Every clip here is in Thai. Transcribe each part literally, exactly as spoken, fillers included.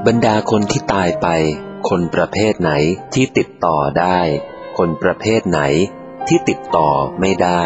บรรดาคนที่ตายไปคนประเภทไหนที่ติดต่อได้คนประเภทไหนที่ติดต่อไม่ได้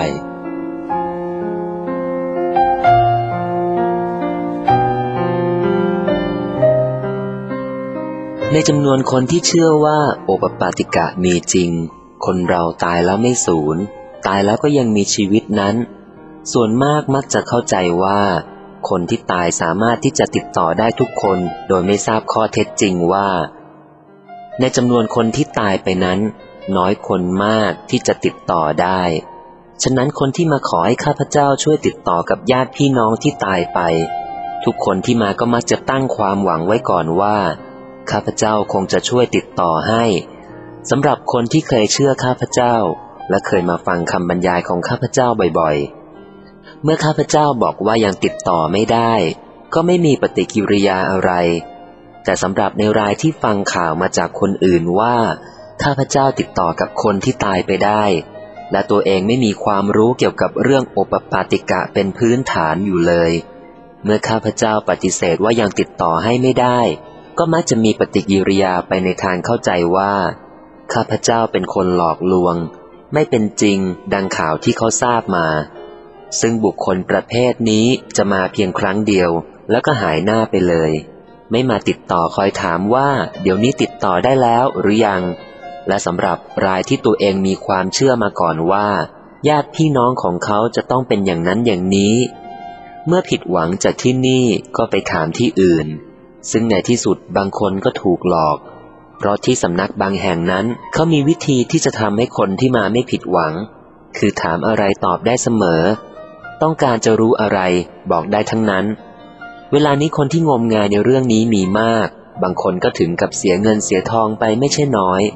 ในจำนวนคนที่เชื่อว่าโอปปาติกะมีจริงคนเราตายแล้วไม่สูญตายแล้วก็ยังมีชีวิตนั้นส่วนมากมักจะเข้าใจว่าคนที่ตายสามารถที่จะติดต่อได้ทุกคนโดยไม่ทราบข้อเท็จจริงว่าในจำนวนคนที่ตายไปนั้นน้อยคนมากที่จะติดต่อได้ฉะนั้นคนที่มาขอให้ข้าพเจ้าช่วยติดต่อกับญาติพี่น้องที่ตายไปทุกคนที่มาก็มักจะตั้งความหวังไว้ก่อนว่าข้าพเจ้าคงจะช่วยติดต่อให้สำหรับคนที่เคยเชื่อข้าพเจ้าและเคยมาฟังคำบรรยายของข้าพเจ้าบ่อยๆเมื่อข้าพเจ้าบอกว่ายังติดต่อไม่ได้ก็ไม่มีปฏิกิริยาอะไรแต่สำหรับในรายที่ฟังข่าวมาจากคนอื่นว่าข้าพเจ้าติดต่อกับคนที่ตายไปได้และตัวเองไม่มีความรู้เกี่ยวกับเรื่องโอปปาติกะเป็นพื้นฐานอยู่เลยเมื่อข้าพเจ้าปฏิเสธว่ายังติดต่อให้ไม่ได้ก็มักจะมีปฏิกิริยาไปในทางเข้าใจว่าข้าพเจ้าเป็นคนหลอกลวงไม่เป็นจริงดังข่าวที่เขาทราบมาซึ่งบุคคลประเภทนี้จะมาเพียงครั้งเดียวแล้วก็หายหน้าไปเลยไม่มาติดต่อคอยถามว่าเดี๋ยวนี้ติดต่อได้แล้วหรือยังและสำหรับรายที่ตัวเองมีความเชื่อมาก่อนว่าญาติพี่น้องของเขาจะต้องเป็นอย่างนั้นอย่างนี้เมื่อผิดหวังจากที่นี่ก็ไปถามที่อื่นซึ่งในที่สุดบางคนก็ถูกหลอกเพราะที่สำนักบางแห่งนั้นเขามีวิธีที่จะทำให้คนที่มาไม่ผิดหวังคือถามอะไรตอบได้เสมอต้องการจะรู้อะไรบอกได้ทั้งนั้นเวลานี้คนที่งมงายในเรื่องนี้มีมากบางคนก็ถึงกับเสียเงินเสียทองไปไม่ใช่น้อย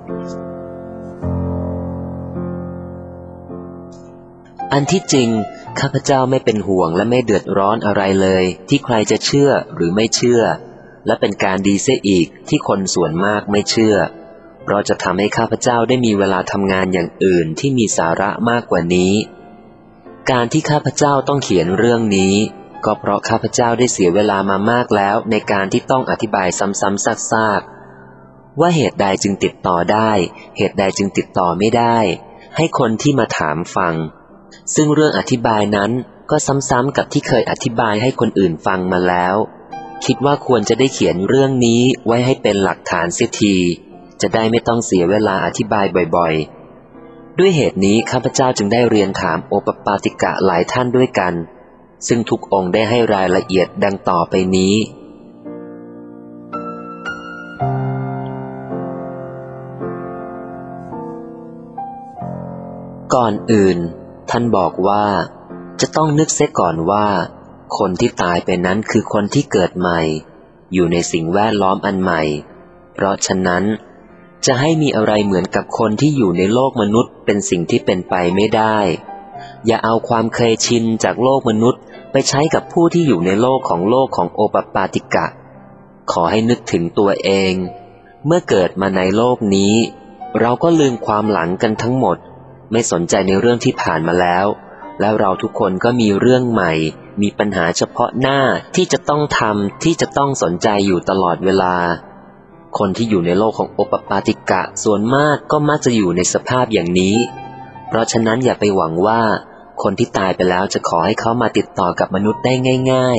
อันที่จริงข้าพเจ้าไม่เป็นห่วงและไม่เดือดร้อนอะไรเลยที่ใครจะเชื่อหรือไม่เชื่อและเป็นการดีเสียอีกที่คนส่วนมากไม่เชื่อเพราะจะทำให้ข้าพเจ้าได้มีเวลาทำงานอย่างอื่นที่มีสาระมากกว่านี้การที่ข้าพเจ้าต้องเขียนเรื่องนี้ก็เพราะข้าพเจ้าได้เสียเวลามามากแล้วในการที่ต้องอธิบายซ้ำๆซากๆว่าเหตุใดจึงติดต่อได้เหตุใดจึงติดต่อไม่ได้ให้คนที่มาถามฟังซึ่งเรื่องอธิบายนั้นก็ซ้ำๆกับที่เคยอธิบายให้คนอื่นฟังมาแล้วคิดว่าควรจะได้เขียนเรื่องนี้ไว้ให้เป็นหลักฐานเสียทีจะได้ไม่ต้องเสียเวลาอธิบายบ่อยๆด้วยเหตุนี้ข้าพเจ้าจึงได้เรียนถามโอปปาติกะหลายท่านด้วยกันซึ่งทุกองค์ได้ให้รายละเอียดดังต่อไปนี้ก่อนอื่นท่านบอกว่าจะต้องนึกเสียก่อนว่าคนที่ตายไปนั้นคือคนที่เกิดใหม่อยู่ในสิ่งแวดล้อมอันใหม่เพราะฉะนั้นจะให้มีอะไรเหมือนกับคนที่อยู่ในโลกมนุษย์เป็นสิ่งที่เป็นไปไม่ได้อย่าเอาความเคยชินจากโลกมนุษย์ไปใช้กับผู้ที่อยู่ในโลกของโลกของโอปปาติกะขอให้นึกถึงตัวเองเมื่อเกิดมาในโลกนี้เราก็ลืมความหลังกันทั้งหมดไม่สนใจในเรื่องที่ผ่านมาแล้วแล้วเราทุกคนก็มีเรื่องใหม่มีปัญหาเฉพาะหน้าที่จะต้องทำที่จะต้องสนใจอยู่ตลอดเวลาคนที่อยู่ในโลกของโอปปาติกะส่วนมากก็มักจะอยู่ในสภาพอย่างนี้เพราะฉะนั้นอย่าไปหวังว่าคนที่ตายไปแล้วจะขอให้เขามาติดต่อกับมนุษย์ได้ง่าย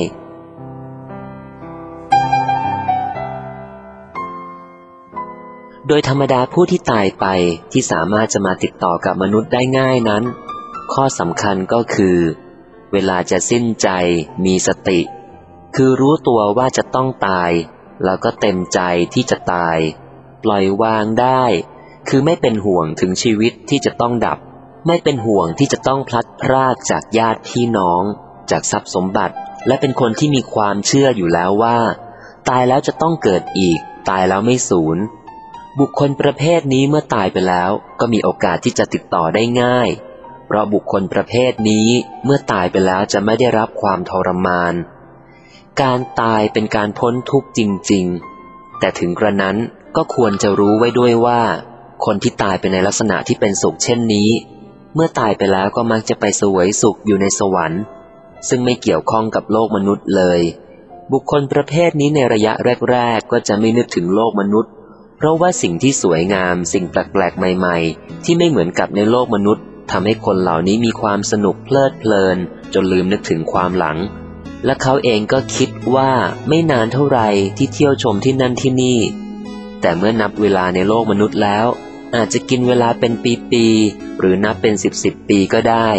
ๆโดยธรรมดาผู้ที่ตายไปที่สามารถจะมาติดต่อกับมนุษย์ได้ง่ายนั้นข้อสำคัญก็คือเวลาจะสิ้นใจมีสติคือรู้ตัวว่าจะต้องตายแล้วก็เต็มใจที่จะตายปล่อยวางได้คือไม่เป็นห่วงถึงชีวิตที่จะต้องดับไม่เป็นห่วงที่จะต้องพลัดพรากจากญาติพี่น้องจากทรัพย์สมบัติและเป็นคนที่มีความเชื่ออยู่แล้วว่าตายแล้วจะต้องเกิดอีกตายแล้วไม่สูญบุคคลประเภทนี้เมื่อตายไปแล้วก็มีโอกาสที่จะติดต่อได้ง่ายเพราะบุคคลประเภทนี้เมื่อตายไปแล้วจะไม่ได้รับความทรมานการตายเป็นการพ้นทุกข์จริงๆแต่ถึงกระนั้นก็ควรจะรู้ไว้ด้วยว่าคนที่ตายไปในลักษณะที่เป็นสุขเช่นนี้เมื่อตายไปแล้วก็มักจะไปเสวยสุขอยู่ในสวรรค์ซึ่งไม่เกี่ยวข้องกับโลกมนุษย์เลยบุคคลประเภทนี้ในระยะแรกๆก็จะไม่นึกถึงโลกมนุษย์เพราะว่าสิ่งที่สวยงามสิ่งแปลกๆใหม่ๆที่ไม่เหมือนกับในโลกมนุษย์ทำให้คนเหล่านี้มีความสนุกเพลิดเพลินจนลืมนึกถึงความหลังและเขาเองก็คิดว่าไม่นานเท่าไรที่เที่ยวชมที่นั่นที่นี่แต่เมื่อนับเวลาในโลกมนุษย์แล้วอาจจะกินเวลาเป็นปีๆหรือนับเป็นสิบสิบปีก็ได้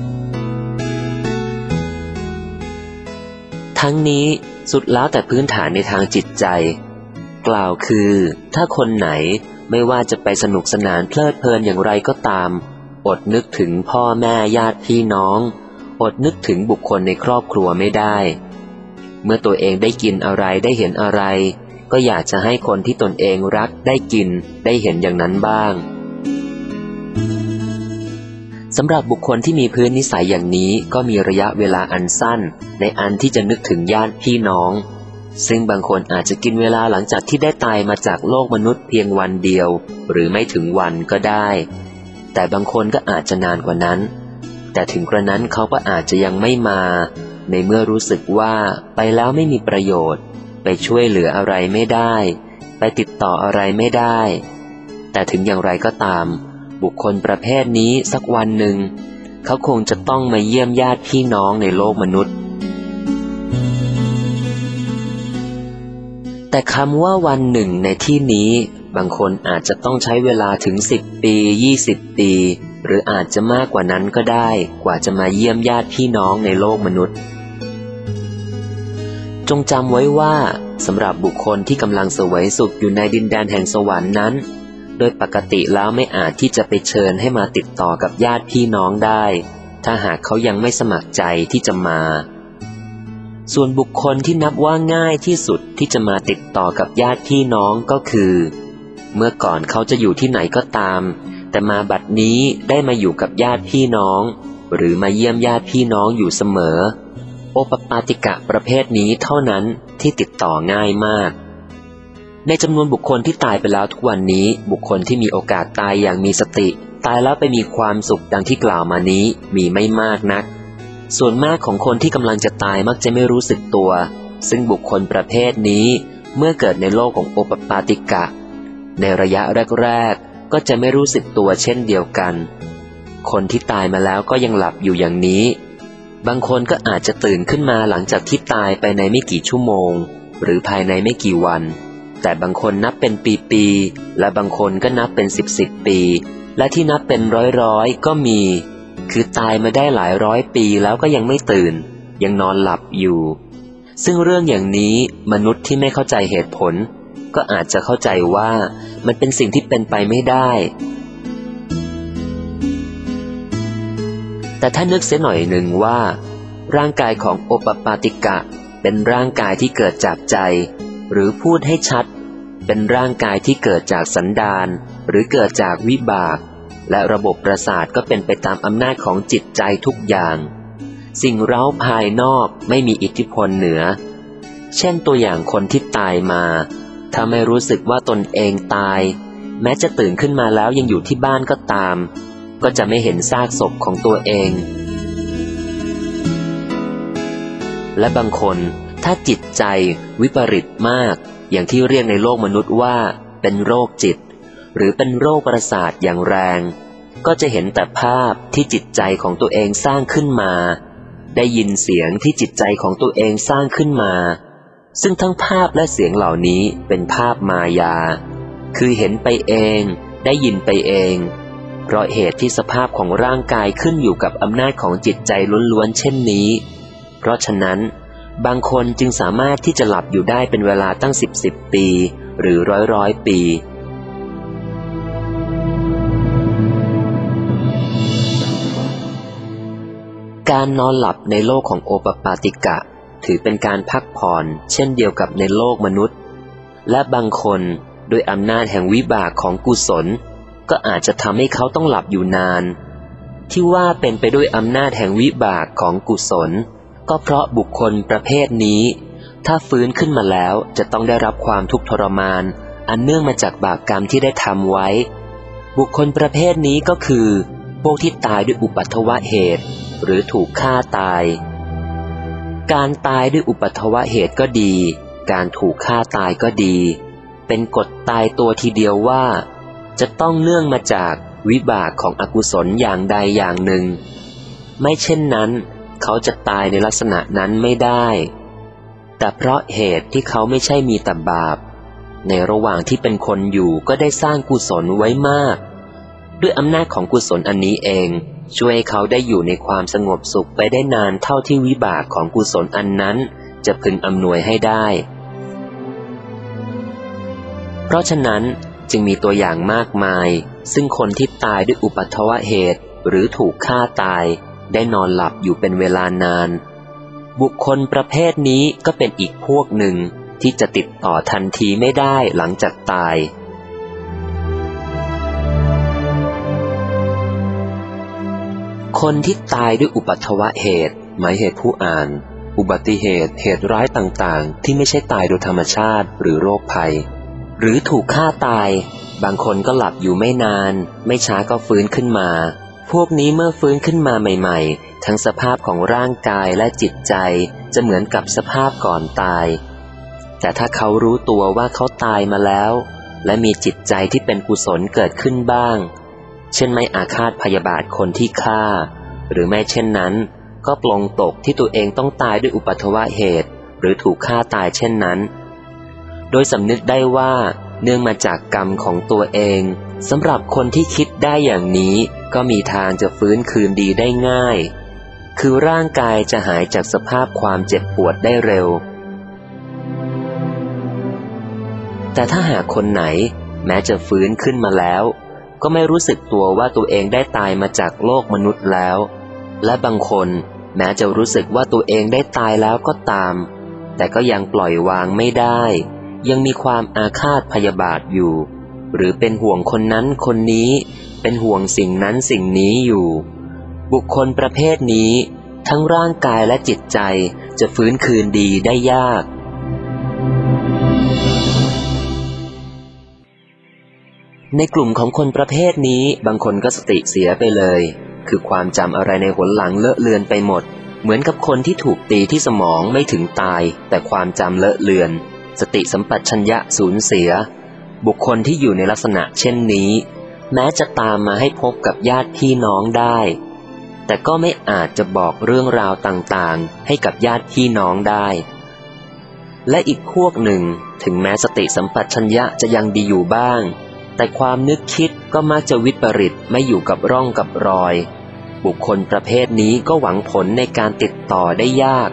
ทั้งนี้สุดแล้วแต่พื้นฐานในทางจิตใจกล่าวคือถ้าคนไหนไม่ว่าจะไปสนุกสนานเพลิดเพลินอย่างไรก็ตามอดนึกถึงพ่อแม่ญาติพี่น้องอดนึกถึงบุคคลในครอบครัวไม่ได้เมื่อตัวเองได้กินอะไรได้เห็นอะไรก็อยากจะให้คนที่ตนเองรักได้กินได้เห็นอย่างนั้นบ้างสำหรับบุคคลที่มีพื้นนิสัยอย่างนี้ก็มีระยะเวลาอันสั้นในอันที่จะนึกถึงญาติพี่น้องซึ่งบางคนอาจจะกินเวลาหลังจากที่ได้ตายมาจากโลกมนุษย์เพียงวันเดียวหรือไม่ถึงวันก็ได้แต่บางคนก็อาจจะนานกว่านั้นแต่ถึงกระนั้นเขาก็อาจจะยังไม่มาในเมื่อรู้สึกว่าไปแล้วไม่มีประโยชน์ไปช่วยเหลืออะไรไม่ได้ไปติดต่ออะไรไม่ได้แต่ถึงอย่างไรก็ตามบุคคลประเภทนี้สักวันหนึ่งเขาคงจะต้องมาเยี่ยมญาติพี่น้องในโลกมนุษย์แต่คำว่าวันหนึ่งในที่นี้บางคนอาจจะต้องใช้เวลาถึงสิบปียี่สิบปีหรืออาจจะมากกว่านั้นก็ได้กว่าจะมาเยี่ยมญาติพี่น้องในโลกมนุษย์จงจำไว้ว่าสำหรับบุคคลที่กำลังเสวยสุขอยู่ในดินแดนแห่งสวรรค์นั้นโดยปกติแล้วไม่อาจที่จะไปเชิญให้มาติดต่อกับญาติพี่น้องได้ถ้าหากเขายังไม่สมัครใจที่จะมาส่วนบุคคลที่นับว่าง่ายที่สุดที่จะมาติดต่อกับญาติพี่น้องก็คือเมื่อก่อนเขาจะอยู่ที่ไหนก็ตามแต่มาบัดนี้ได้มาอยู่กับญาติพี่น้องหรือมาเยี่ยมญาติพี่น้องอยู่เสมอโอปปาติกะประเภทนี้เท่านั้นที่ติดต่อง่ายมากในจำนวนบุคคลที่ตายไปแล้วทุกวันนี้บุคคลที่มีโอกาสตายอย่างมีสติตายแล้วไปมีความสุขดังที่กล่าวมานี้มีไม่มากนักส่วนมากของคนที่กำลังจะตายมักจะไม่รู้สึกตัวซึ่งบุคคลประเภทนี้เมื่อเกิดในโลกของโอปปาติกะในระยะแรกๆก็จะไม่รู้สึกตัวเช่นเดียวกันคนที่ตายมาแล้วก็ยังหลับอยู่อย่างนี้บางคนก็อาจจะตื่นขึ้นมาหลังจากที่ตายไปในไม่กี่ชั่วโมงหรือภายในไม่กี่วันแต่บางคนนับเป็นปีๆและบางคนก็นับเป็นสิบสิบปีและที่นับเป็นร้อยๆก็มีคือตายมาได้หลายร้อยปีแล้วก็ยังไม่ตื่นยังนอนหลับอยู่ซึ่งเรื่องอย่างนี้มนุษย์ที่ไม่เข้าใจเหตุผลก็อาจจะเข้าใจว่ามันเป็นสิ่งที่เป็นไปไม่ได้แต่ถ้านึกเสียหน่อยหนึ่งว่าร่างกายของโอปปาติกะเป็นร่างกายที่เกิดจากใจหรือพูดให้ชัดเป็นร่างกายที่เกิดจากสันดานหรือเกิดจากวิบากและระบบประสาทก็เป็นไปตามอำนาจของจิตใจทุกอย่างสิ่งเร้าภายนอกไม่มีอิทธิพลเหนือเช่นตัวอย่างคนที่ตายมาถ้าไม่รู้สึกว่าตนเองตายแม้จะตื่นขึ้นมาแล้วยังอยู่ที่บ้านก็ตามก็จะไม่เห็นซากศพของตัวเองและบางคนถ้าจิตใจวิปริตมากอย่างที่เรียกในโลกมนุษย์ว่าเป็นโรคจิตหรือเป็นโรคประสาทอย่างแรงก็จะเห็นแต่ภาพที่จิตใจของตัวเองสร้างขึ้นมาได้ยินเสียงที่จิตใจของตัวเองสร้างขึ้นมาซึ่งทั้งภาพและเสียงเหล่านี้เป็นภาพมายาคือเห็นไปเองได้ยินไปเองเพราะเหตุที่สภาพของร่างกายขึ้นอยู่กับอำนาจของจิตใจล้วนๆเช่นนี้เพราะฉะนั้นบางคนจึงสามารถที่จะหลับอยู่ได้เป็นเวลาตั้งสิบสิบปีหรือร้อยร้อยปีการนอนหลับในโลกของโอปปาติกะถือเป็นการพักผ่อนเช่นเดียวกับในโลกมนุษย์และบางคนด้วยอำนาจแห่งวิบากของกุศลก็อาจจะทำให้เขาต้องหลับอยู่นานที่ว่าเป็นไปด้วยอำนาจแห่งวิบากของกุศลก็เพราะบุคคลประเภทนี้ถ้าฟื้นขึ้นมาแล้วจะต้องได้รับความทุกข์ทรมานอันเนื่องมาจากบาปกรรมที่ได้ทำไว้บุคคลประเภทนี้ก็คือพวกที่ตายด้วยอุปัฏฐวเหตุหรือถูกฆ่าตายการตายด้วยอุปัทวเหตุก็ดีการถูกฆ่าตายก็ดีเป็นกฎตายตัวทีเดียวว่าจะต้องเนื่องมาจากวิบากของอกุศลอย่างใดอย่างหนึ่งไม่เช่นนั้นเขาจะตายในลักษณะนั้นไม่ได้แต่เพราะเหตุที่เขาไม่ใช่มีแต่บาปในระหว่างที่เป็นคนอยู่ก็ได้สร้างกุศลไว้มากด้วยอำนาจของกุศลอันนี้เองช่วยให้เขาได้อยู่ในความสงบสุขไปได้นานเท่าที่วิบากของกุศลอันนั้นจะพึงอำนวยให้ได้เพราะฉะนั้นจึงมีตัวอย่างมากมายซึ่งคนที่ตายด้วยอุปัทวเหตุหรือถูกฆ่าตายได้นอนหลับอยู่เป็นเวลานานบุคคลประเภทนี้ก็เป็นอีกพวกหนึ่งที่จะติดต่อทันทีไม่ได้หลังจากตายคนที่ตายด้วยอุปัทวเหตุหมายเหตุผู้อ่านอุบัติเหตุเหตุร้ายต่างๆที่ไม่ใช่ตายโดยธรรมชาติหรือโรคภัยหรือถูกฆ่าตายบางคนก็หลับอยู่ไม่นานไม่ช้าก็ฟื้นขึ้นมาพวกนี้เมื่อฟื้นขึ้นมาใหม่ๆทั้งสภาพของร่างกายและจิตใจจะเหมือนกับสภาพก่อนตายแต่ถ้าเขารู้ตัวว่าเขาตายมาแล้วและมีจิตใจที่เป็นกุศลเกิดขึ้นบ้างเช่นไม่อาฆาตพยาบาทคนที่ฆ่าหรือไม่เช่นนั้นก็ปลงตกที่ตัวเองต้องตายด้วยอุปัทวเหตุหรือถูกฆ่าตายเช่นนั้นโดยสำนึกได้ว่าเนื่องมาจากกรรมของตัวเองสำหรับคนที่คิดได้อย่างนี้ก็มีทางจะฟื้นคืนดีได้ง่ายคือร่างกายจะหายจากสภาพความเจ็บปวดได้เร็วแต่ถ้าหากคนไหนแม้จะฟื้นขึ้นมาแล้วก็ไม่รู้สึกตัวว่าตัวเองได้ตายมาจากโลกมนุษย์แล้วและบางคนแม้จะรู้สึกว่าตัวเองได้ตายแล้วก็ตามแต่ก็ยังปล่อยวางไม่ได้ยังมีความอาฆาตพยาบาทอยู่หรือเป็นห่วงคนนั้นคนนี้เป็นห่วงสิ่งนั้นสิ่งนี้อยู่บุคคลประเภทนี้ทั้งร่างกายและจิตใจจะฟื้นคืนดีได้ยากในกลุ่มของคนประเภทนี้บางคนก็สติเสียไปเลยคือความจำอะไรในหนหลังเลอะเลือนไปหมดเหมือนกับคนที่ถูกตีที่สมองไม่ถึงตายแต่ความจำเลอะเลือนสติสัมปชัญญะสูญเสียบุคคลที่อยู่ในลักษณะเช่นนี้แม้จะตามมาให้พบกับญาติพี่น้องได้แต่ก็ไม่อาจจะบอกเรื่องราวต่างๆให้กับญาติพี่น้องได้และอีกพวกหนึ่งถึงแม้สติสัมปชัญญะจะยังดีอยู่บ้างแต่ความนึกคิดก็มักจะวิปริตไม่อยู่กับร่องกับรอยบุคคลประเภทนี้ก็หวังผลในการติดต่อได้ยาก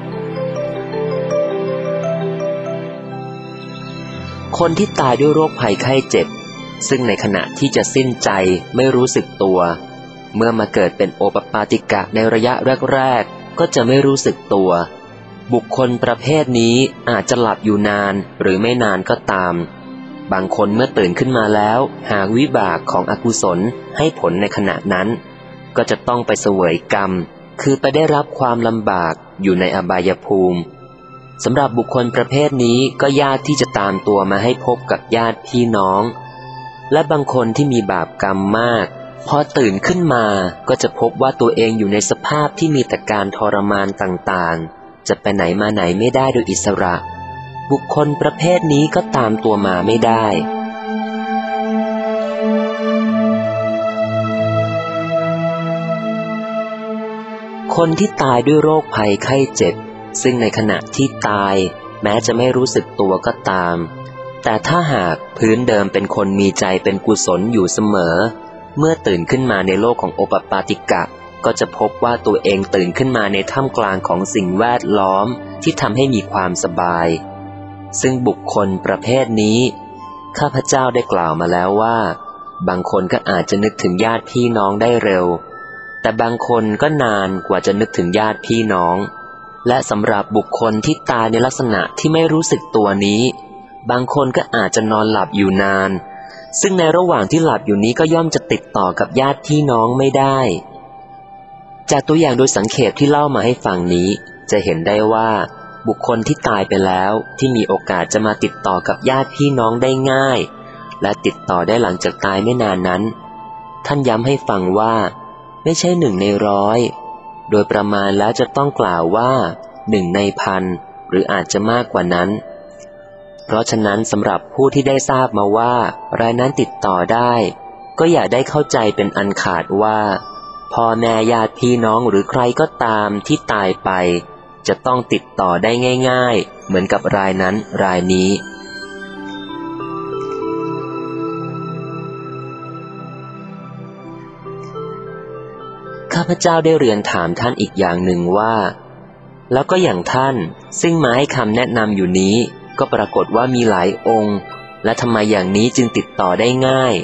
คนที่ตายด้วยโรคภัยไข้เจ็บซึ่งในขณะที่จะสิ้นใจไม่รู้สึกตัวเมื่อมาเกิดเป็นโอปปาติกะในระยะแรกๆก็จะไม่รู้สึกตัวบุคคลประเภทนี้อาจจะหลับอยู่นานหรือไม่นานก็ตามบางคนเมื่อตื่นขึ้นมาแล้วหากวิบากของอกุศลให้ผลในขณะนั้นก็จะต้องไปเสวยกรรมคือไปได้รับความลำบากอยู่ในอบายภูมิสำหรับบุคคลประเภทนี้ก็ยากที่จะตามตัวมาให้พบกับญาติพี่น้องและบางคนที่มีบาปกรรมมากพอตื่นขึ้นมาก็จะพบว่าตัวเองอยู่ในสภาพที่มีแต่การทรมานต่างๆจะไปไหนมาไหนไม่ได้โดยอิสระบุคคลประเภทนี้ก็ตามตัวมาไม่ได้คนที่ตายด้วยโรคภัยไข้เจ็บซึ่งในขณะที่ตายแม้จะไม่รู้สึกตัวก็ตามแต่ถ้าหากพื้นเดิมเป็นคนมีใจเป็นกุศลอยู่เสมอเมื่อตื่นขึ้นมาในโลกของโอปปาติกะก็จะพบว่าตัวเองตื่นขึ้นมาในท่ามกลางของสิ่งแวดล้อมที่ทำให้มีความสบายซึ่งบุคคลประเภทนี้ข้าพเจ้าได้กล่าวมาแล้วว่าบางคนก็อาจจะนึกถึงญาติพี่น้องได้เร็วแต่บางคนก็นานกว่าจะนึกถึงญาติพี่น้องและสำหรับบุคคลที่ตายในลักษณะที่ไม่รู้สึกตัวนี้บางคนก็อาจจะนอนหลับอยู่นานซึ่งในระหว่างที่หลับอยู่นี้ก็ย่อมจะติดต่อกับญาติพี่น้องไม่ได้จากตัวอย่างโดยสังเขปที่เล่ามาให้ฟังนี้จะเห็นได้ว่าบุคคลที่ตายไปแล้วที่มีโอกาสจะมาติดต่อกับญาติพี่น้องได้ง่ายและติดต่อได้หลังจากตายไม่นานนั้นท่านย้ำให้ฟังว่าไม่ใช่หนึ่งในร้อยโดยประมาณแล้วจะต้องกล่าวว่าหนึ่งในพันหรืออาจจะมากกว่านั้นเพราะฉะนั้นสำหรับผู้ที่ได้ทราบมาว่ารายนั้นติดต่อได้ก็อย่าได้เข้าใจเป็นอันขาดว่าพ่อแม่ญาติพี่น้องหรือใครก็ตามที่ตายไปจะต้องติดต่อได้ง่ายๆเหมือนกับรายนั้นรายนี้ข้าพเจ้าได้เรียนถามท่านอีกอย่างหนึ่งว่าแล้วก็อย่างท่านซึ่งมาให้คำแนะนำอยู่นี้ก็ปรากฏว่ามีหลายองค์และทำไมอย่างนี้จึงติดต่อได้ง่าย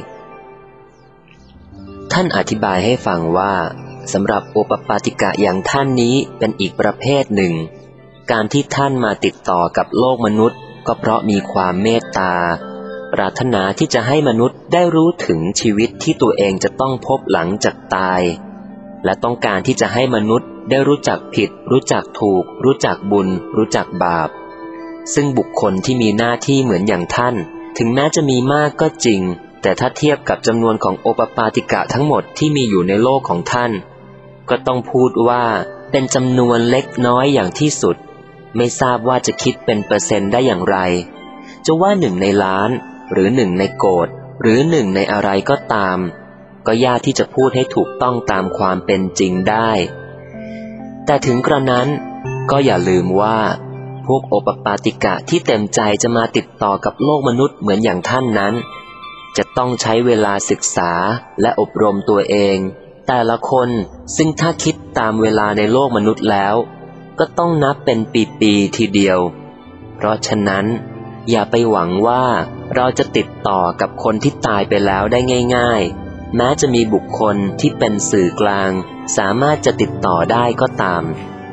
ท่านอธิบายให้ฟังว่าสำหรับโอปปาติกะอย่างท่านนี้เป็นอีกประเภทหนึ่งการที่ท่านมาติดต่อกับโลกมนุษย์ก็เพราะมีความเมตตาปรารถนาที่จะให้มนุษย์ได้รู้ถึงชีวิตที่ตัวเองจะต้องพบหลังจากตายและต้องการที่จะให้มนุษย์ได้รู้จักผิดรู้จักถูกรู้จักบุญรู้จักบาปซึ่งบุคคลที่มีหน้าที่เหมือนอย่างท่านถึงแม้จะมีมากก็จริงแต่ถ้าเทียบกับจำนวนของโอปปาติกะทั้งหมดที่มีอยู่ในโลกของท่านก็ต้องพูดว่าเป็นจำนวนเล็กน้อยอย่างที่สุดไม่ทราบว่าจะคิดเป็นเปอร์เซ็นต์ได้อย่างไรจะว่าหนึ่งในล้านหรือหนึ่งในโกฏหรือหนึ่งในอะไรก็ตามก็ยากที่จะพูดให้ถูกต้องตามความเป็นจริงได้แต่ถึงกระนั้นก็อย่าลืมว่าพวกโอปปาติกะที่เต็มใจจะมาติดต่อกับโลกมนุษย์เหมือนอย่างท่านนั้นจะต้องใช้เวลาศึกษาและอบรมตัวเองแต่ละคนซึ่งถ้าคิดตามเวลาในโลกมนุษย์แล้วก็ต้องนับเป็นปีๆทีเดียวเพราะฉะนั้นอย่าไปหวังว่าเราจะติดต่อกับคนที่ตายไปแล้วได้ง่ายๆแม้จะมีบุคคลที่เป็นสื่อกลางสามารถจะติดต่อได้ก็ตาม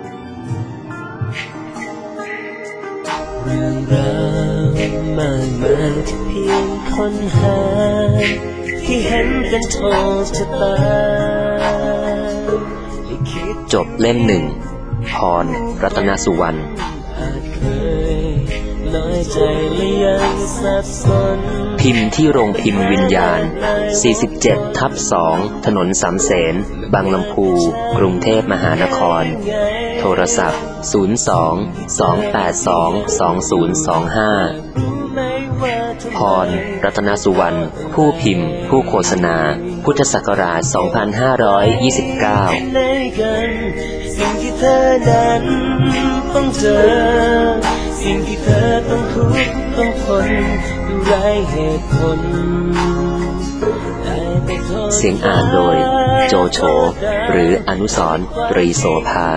เรื่องราวมากมายที่เพียงค้นหาที่เห็นกันโทษชะตาจบเล่มหนึ่งพรรัตนสุวรรณพิมพ์ที่โรงพิมพ์วิญญาณ สี่สิบเจ็ดทับสอง ถนนสามเสนบางลำพูกรุงเทพมหานครโทรศัพท์ ศูนย์ สอง สอง แปด สอง สอง ศูนย์ สอง ห้า พรรัตนสุวรรณผู้พิมพ์ผู้โฆษณาพุทธศักราช สองพันห้าร้อยยี่สิบเก้าสิ่งที่เธอนั้นต้องเจอสิ่งที่เธอต้องทุกข์ต้องทนด้วยไร้เหตุผลเสียงอ่านโดยโจโฉหรืออนุสรณ์ตรีโสภา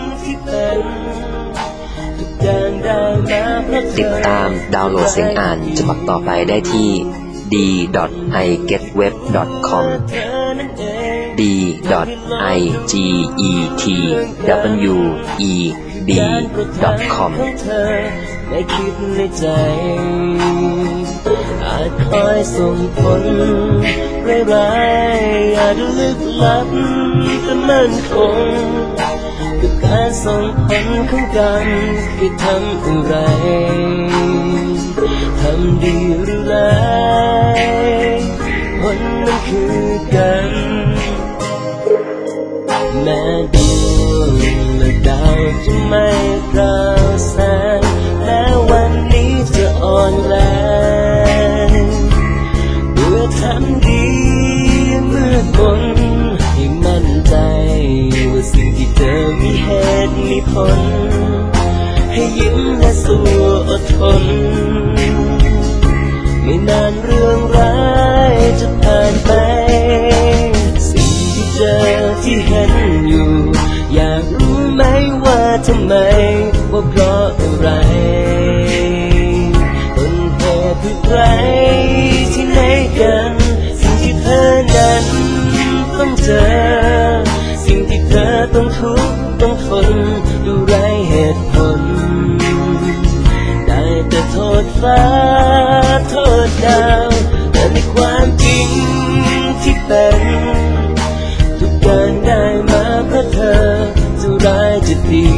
ติดตามดาวน์โหลดเสียงอ่านฉบับต่อไปได้ที่ ดี ดอท ไอ เก็ต เว็บ ดอท คอม ดี ดอท ไอ จี อี ที ดับเบิลยู อี ดี ดอท คอมในคิดในใจอาจคอยส่งผลร้ายๆอาจลึกลับแต่มั่นคงกับการส่งผลของกันคือทำอะไรทำดีหรือร้ายผลนั้นคือกันแม้ดวงและดาวจะไม่ปราศแสงแม้วันนี้จะอ่อนแรงเมื่อทำดีมืดมนให้มั่นใจว่าสิ่งที่เธอมีเหตุมีผลให้ยิ้มและสู้อดทนไม่นานเรื่องร้ายจะผ่านไปสิ่งที่เจอที่เห็นอยู่อยากรู้ไหมว่าทำไมว่าเพราะอะไรต้นเหตุคือใครที่ไหนกันสิ่งที่เธอนั้นต้องเจอสิ่งที่เธอต้องทุกข์ต้องทนดูไร้เหตุผลได้แต่โทษฟ้าโทษดาวแต่ในความจริงที่เป็นทุกอย่างได้มาเพราะเธอจะร้ายจะดี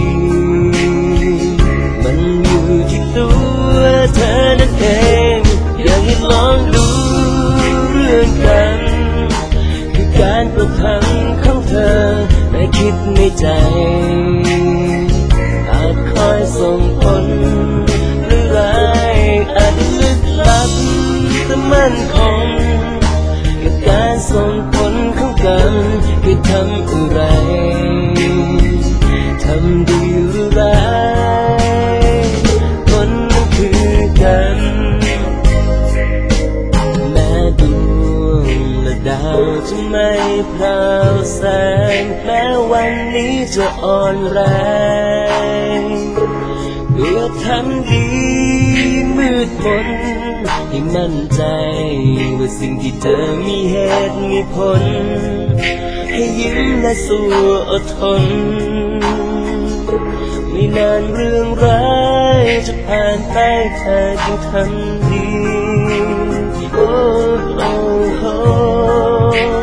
มันอยู่ที่ตัวเธอนั่นเองอยากให้ลองดูเรื่องกันคือการประพังของเธอในคิดในใจหรือร้ายคนนั้นคือกันแม้ดวงและดาวจะไม่พราวแสงแม้วันนี้จะอ่อนแรงด้วยทำดีมืดมนให้มั่นใจว่าสิ่งที่เธอมีเหตุมีผลให้ยิ้มและสู้อดทนไม่นานเรื่องร้ายจะผ่านไปเธอจึงทำดีโอ้โอ้โอ้